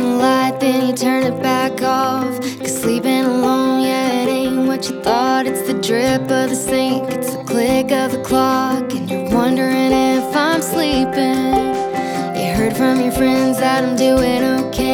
the light, then you turn it back off. 'Cause sleeping alone, yeah, it ain't what you thought. It's the drip of the sink, it's the click of the clock, and you're wondering if I'm sleeping. You heard from your friends that I'm doing okay.